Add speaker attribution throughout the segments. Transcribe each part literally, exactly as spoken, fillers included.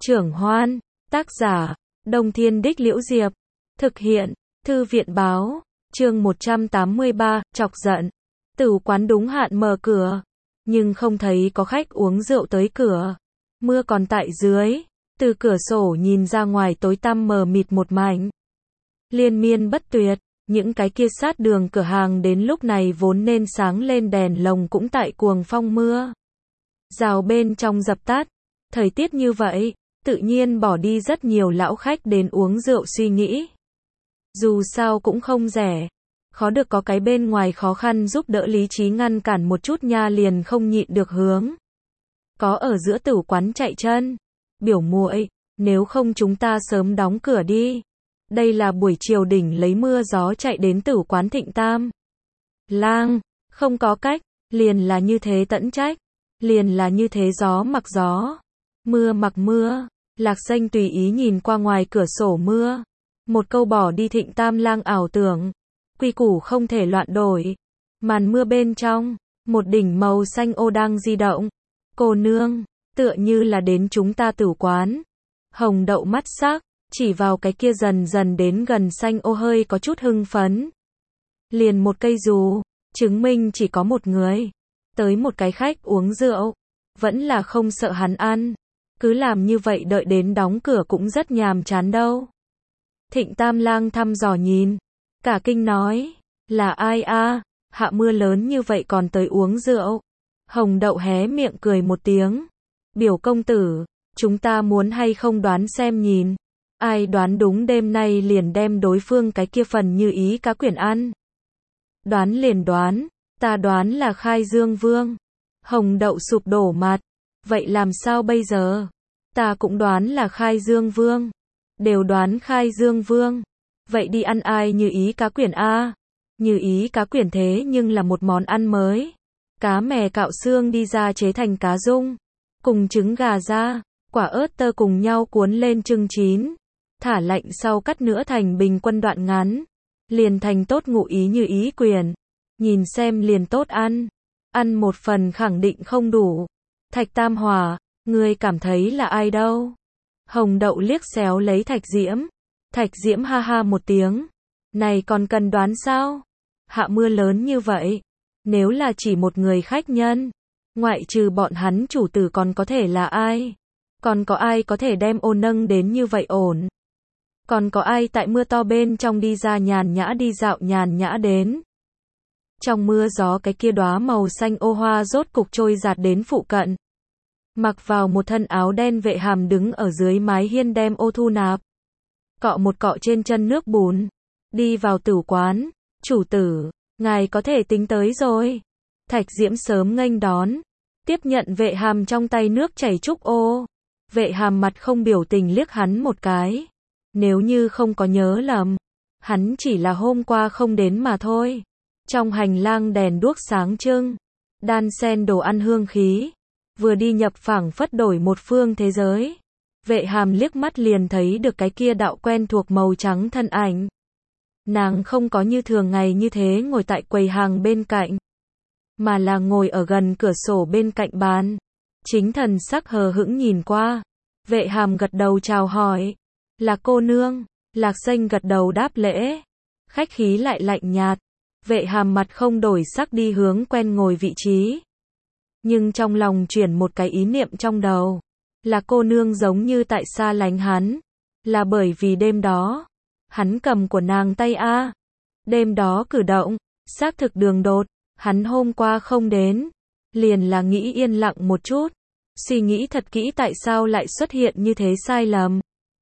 Speaker 1: Trưởng Hoan, tác giả, Đông Thiên Đích Liễu Diệp, thực hiện, Thư viện Báo, chương một trăm tám mươi ba, chọc giận. Tửu quán đúng hạn mở cửa, nhưng không thấy có khách uống rượu tới cửa. Mưa còn tại dưới, từ cửa sổ nhìn ra ngoài tối tăm mờ mịt một mảnh. Liên miên bất tuyệt, những cái kia sát đường cửa hàng đến lúc này vốn nên sáng lên đèn lồng cũng tại cuồng phong mưa rào bên trong dập tắt. Thời tiết như vậy, tự nhiên bỏ đi rất nhiều lão khách đến uống rượu suy nghĩ. Dù sao cũng không rẻ, khó được có cái bên ngoài khó khăn giúp đỡ lý trí ngăn cản một chút nha liền không nhịn được hướng. Có ở giữa tửu quán chạy chân. Biểu muội, nếu không chúng ta sớm đóng cửa đi. Đây là buổi chiều đỉnh lấy mưa gió chạy đến tửu quán Thịnh Tam Lang, không có cách, liền là như thế tẫn trách, liền là như thế gió mặc gió, mưa mặc mưa. Lạc Xanh tùy ý nhìn qua ngoài cửa sổ mưa, một câu bỏ đi Thịnh Tam Lang ảo tưởng, quy củ không thể loạn đổi. Màn mưa bên trong, một đỉnh màu xanh ô đang di động. Cô nương, tựa như là đến chúng ta tửu quán. Hồng Đậu mắt sắc, chỉ vào cái kia dần dần đến gần xanh ô hơi có chút hưng phấn. Liền một cây dù, chứng minh chỉ có một người. Tới một cái khách uống rượu, vẫn là không sợ hắn ăn. Cứ làm như vậy đợi đến đóng cửa cũng rất nhàm chán đâu. Thịnh Tam Lang thăm dò nhìn, cả kinh nói, là ai a? Hạ mưa lớn như vậy còn tới uống rượu. Hồng Đậu hé miệng cười một tiếng. Biểu công tử, chúng ta muốn hay không đoán xem nhìn. Ai đoán đúng đêm nay liền đem đối phương cái kia phần như ý cá quyển ăn. Đoán liền đoán, ta đoán là Khai Dương Vương. Hồng Đậu sụp đổ mặt. Vậy làm sao bây giờ? Ta cũng đoán là Khai Dương Vương. Đều đoán Khai Dương Vương. Vậy đi ăn ai như ý cá quyển a? Như ý cá quyển thế nhưng là một món ăn mới. Cá mè cạo xương đi ra chế thành cá rung, cùng trứng gà ra, quả ớt tơ cùng nhau cuốn lên chưng chín, thả lạnh sau cắt nữa thành bình quân đoạn ngắn, liền thành tốt ngụ ý như ý quyển. Nhìn xem liền tốt ăn, ăn một phần khẳng định không đủ. Thạch Tam Hòa, ngươi cảm thấy là ai đâu? Hồng Đậu liếc xéo lấy Thạch Diễm. Thạch Diễm ha ha một tiếng, này còn cần đoán sao? Hạ mưa lớn như vậy, nếu là chỉ một người khách nhân, ngoại trừ bọn hắn chủ tử còn có thể là ai? Còn có ai có thể đem ô nâng đến như vậy ổn? Còn có ai tại mưa to bên trong đi ra nhàn nhã đi dạo nhàn nhã đến? Trong mưa gió cái kia đóa màu xanh ô hoa rốt cục trôi giạt đến phụ cận. Mặc vào một thân áo đen Vệ Hàm đứng ở dưới mái hiên đem ô thu nạp. Cọ một cọ trên chân nước bùn. Đi vào tửu quán. Chủ tử, ngài có thể tính tới rồi. Thạch Diễm sớm nghênh đón. Tiếp nhận Vệ Hàm trong tay nước chảy trúc ô. Vệ Hàm mặt không biểu tình liếc hắn một cái. Nếu như không có nhớ lầm, hắn chỉ là hôm qua không đến mà thôi. Trong hành lang đèn đuốc sáng trưng, đan sen đồ ăn hương khí, vừa đi nhập phảng phất đổi một phương thế giới. Vệ Hàm liếc mắt liền thấy được cái kia đạo quen thuộc màu trắng thân ảnh. Nàng không có như thường ngày như thế ngồi tại quầy hàng bên cạnh, mà là ngồi ở gần cửa sổ bên cạnh bàn. Chính thần sắc hờ hững nhìn qua. Vệ Hàm gật đầu chào hỏi. Là cô nương. Lạc Xanh gật đầu đáp lễ. Khách khí lại lạnh nhạt. Vệ Hàm mặt không đổi sắc đi hướng quen ngồi vị trí. Nhưng trong lòng chuyển một cái ý niệm trong đầu. Là cô nương giống như tại xa lánh hắn. Là bởi vì đêm đó, hắn cầm của nàng tay a. Đêm đó cử động, xác thực đường đột. Hắn hôm qua không đến. Liền là nghĩ yên lặng một chút. Suy nghĩ thật kỹ tại sao lại xuất hiện như thế sai lầm.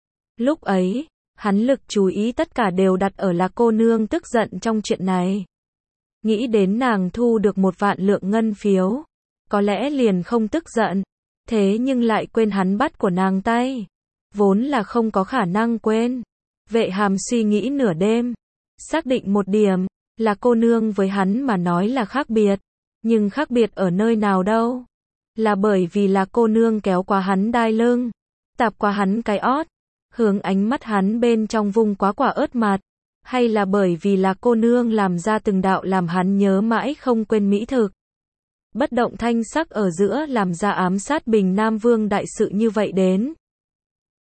Speaker 1: Lúc ấy, hắn lực chú ý tất cả đều đặt ở là cô nương tức giận trong chuyện này. Nghĩ đến nàng thu được một vạn lượng ngân phiếu, có lẽ liền không tức giận. Thế nhưng lại quên hắn bắt của nàng tay. Vốn là không có khả năng quên. Vệ Hàm suy nghĩ nửa đêm. Xác định một điểm, là cô nương với hắn mà nói là khác biệt. Nhưng khác biệt ở nơi nào đâu? Là bởi vì là cô nương kéo qua hắn đai lưng, tạp qua hắn cái ót, hướng ánh mắt hắn bên trong vung quá quả ớt mặt. Hay là bởi vì là cô nương làm ra từng đạo làm hắn nhớ mãi không quên mỹ thực. Bất động thanh sắc ở giữa làm ra ám sát Bình Nam Vương đại sự như vậy đến.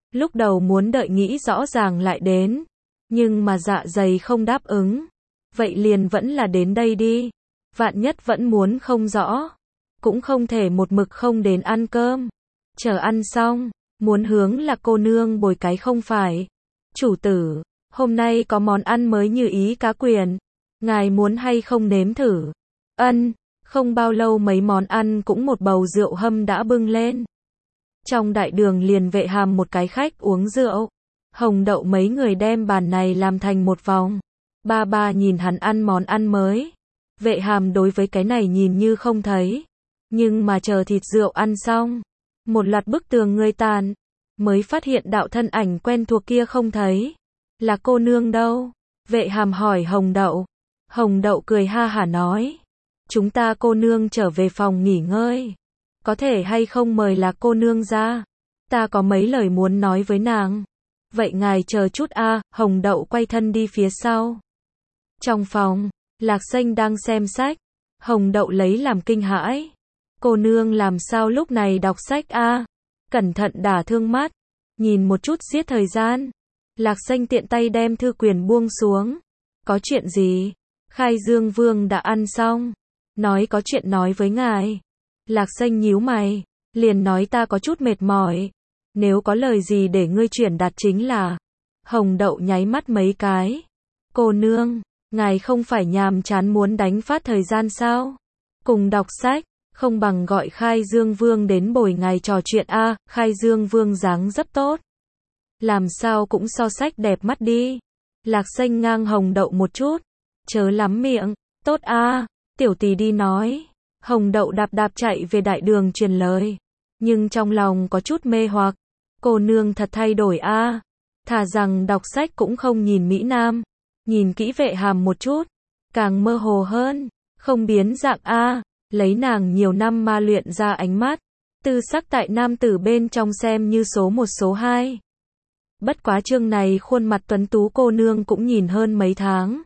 Speaker 1: Lúc đầu muốn đợi nghĩ rõ ràng lại đến, nhưng mà dạ dày không đáp ứng. Vậy liền vẫn là đến đây đi. Vạn nhất vẫn muốn không rõ, cũng không thể một mực không đến ăn cơm. Chờ ăn xong, muốn hướng là cô nương bồi cái không phải. Chủ tử, hôm nay có món ăn mới như ý cá quyền. Ngài muốn hay không nếm thử? Ân, không bao lâu mấy món ăn cũng một bầu rượu hâm đã bưng lên. Trong đại đường liền Vệ Hàm một cái khách uống rượu. Hồng Đậu mấy người đem bàn này làm thành một vòng. Ba ba nhìn hắn ăn món ăn mới. Vệ Hàm đối với cái này nhìn như không thấy. Nhưng mà chờ thịt rượu ăn xong, một loạt bức tường người tàn, mới phát hiện đạo thân ảnh quen thuộc kia không thấy. Là cô nương đâu? Vệ Hàm hỏi Hồng Đậu. Hồng Đậu cười ha hả nói. Chúng ta cô nương trở về phòng nghỉ ngơi. Có thể hay không mời là cô nương ra? Ta có mấy lời muốn nói với nàng. Vậy ngài chờ chút a. Hồng Đậu quay thân đi phía sau. Trong phòng, Lạc Xanh đang xem sách. Hồng Đậu lấy làm kinh hãi. Cô nương làm sao lúc này đọc sách a? Cẩn thận đả thương mắt. Nhìn một chút giết thời gian. Lạc Xanh tiện tay đem thư quyển buông xuống. Có chuyện gì? Khai Dương Vương đã ăn xong. Nói có chuyện nói với ngài. Lạc Xanh nhíu mày. Liền nói ta có chút mệt mỏi. Nếu có lời gì để ngươi chuyển đạt chính là. Hồng Đậu nháy mắt mấy cái. Cô nương, ngài không phải nhàm chán muốn đánh phát thời gian sao? Cùng đọc sách, không bằng gọi Khai Dương Vương đến bồi ngài trò chuyện a. Khai Dương Vương dáng rất tốt. Làm sao cũng so sách đẹp mắt đi. Lạc Xanh ngang Hồng Đậu một chút. Chớ lắm miệng. Tốt a, tiểu tỷ đi nói. Hồng Đậu đạp đạp chạy về đại đường truyền lời. Nhưng trong lòng có chút mê hoặc. Cô nương thật thay đổi a. Thà rằng đọc sách cũng không nhìn Mỹ Nam. Nhìn kỹ Vệ Hàm một chút. Càng mơ hồ hơn. Không biến dạng a. Lấy nàng nhiều năm ma luyện ra ánh mắt. Tư sắc tại nam tử bên trong xem như số một số hai. Bất quá chương này khuôn mặt tuấn tú cô nương cũng nhìn hơn mấy tháng.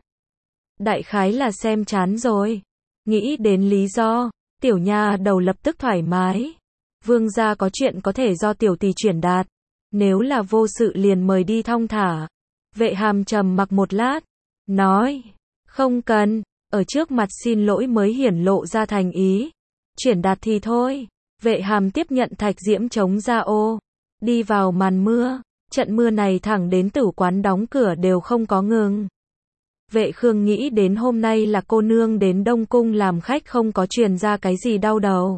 Speaker 1: Đại khái là xem chán rồi. Nghĩ đến lý do, tiểu nha đầu lập tức thoải mái. Vương gia có chuyện có thể do tiểu tỷ chuyển đạt. Nếu là vô sự liền mời đi thong thả. Vệ Hàm trầm mặc một lát. Nói. Không cần. Ở trước mặt xin lỗi mới hiển lộ ra thành ý. Chuyển đạt thì thôi. Vệ Hàm tiếp nhận thạch diễm chống ra ô. Đi vào màn mưa. Trận mưa này thẳng đến tử quán đóng cửa đều không có ngừng. Vệ Khương nghĩ đến hôm nay là cô nương đến Đông Cung làm khách không có truyền ra cái gì đau đầu.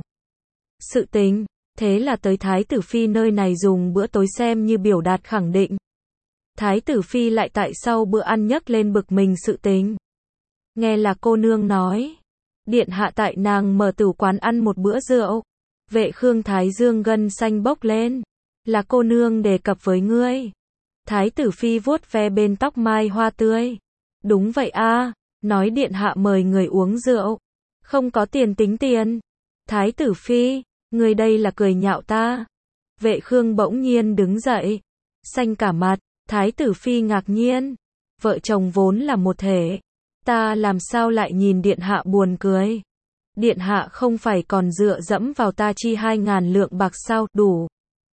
Speaker 1: Sự tình, thế là tới Thái tử Phi nơi này dùng bữa tối xem như biểu đạt khẳng định. Thái tử Phi lại tại sau bữa ăn nhấc lên bực mình sự tình. Nghe là cô nương nói. Điện hạ tại nàng mở tử quán ăn một bữa rượu. Vệ Khương thái dương gân xanh bốc lên. Là cô nương đề cập với ngươi. Thái tử Phi vuốt ve bên tóc mai hoa tươi. Đúng vậy a, nói điện hạ mời người uống rượu. Không có tiền tính tiền. Thái tử Phi, người đây là cười nhạo ta. Vệ Khương bỗng nhiên đứng dậy. Xanh cả mặt, Thái tử Phi ngạc nhiên. Vợ chồng vốn là một thể. Ta làm sao lại nhìn điện hạ buồn cười. Điện hạ không phải còn dựa dẫm vào ta chi hai ngàn lượng bạc sao, đủ.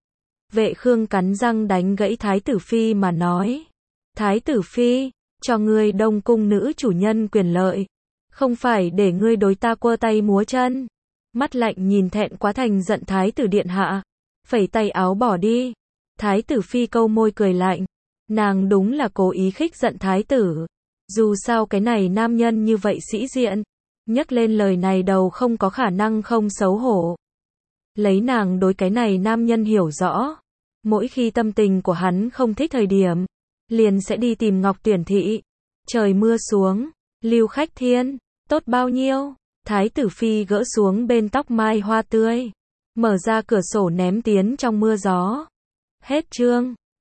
Speaker 1: Vệ Khương cắn răng đánh gãy Thái tử Phi mà nói. Thái tử Phi, cho ngươi Đông Cung nữ chủ nhân quyền lợi. Không phải để ngươi đối ta quơ tay múa chân. Mắt lạnh nhìn thẹn quá thành giận Thái tử điện hạ. Phẩy tay áo bỏ đi. Thái tử Phi câu môi cười lạnh. Nàng đúng là cố ý khích giận Thái tử. Dù sao cái này nam nhân như vậy sĩ diện. Nhắc lên lời này đầu không có khả năng không xấu hổ. Lấy nàng đối cái này nam nhân hiểu rõ. Mỗi khi tâm tình của hắn không thích thời điểm. Liền sẽ đi tìm Ngọc Tuyển Thị. Trời mưa xuống. Lưu Khách Thiên. Tốt bao nhiêu. Thái tử Phi gỡ xuống bên tóc mai hoa tươi. Mở ra cửa sổ ném tiến trong mưa gió. Hết chương.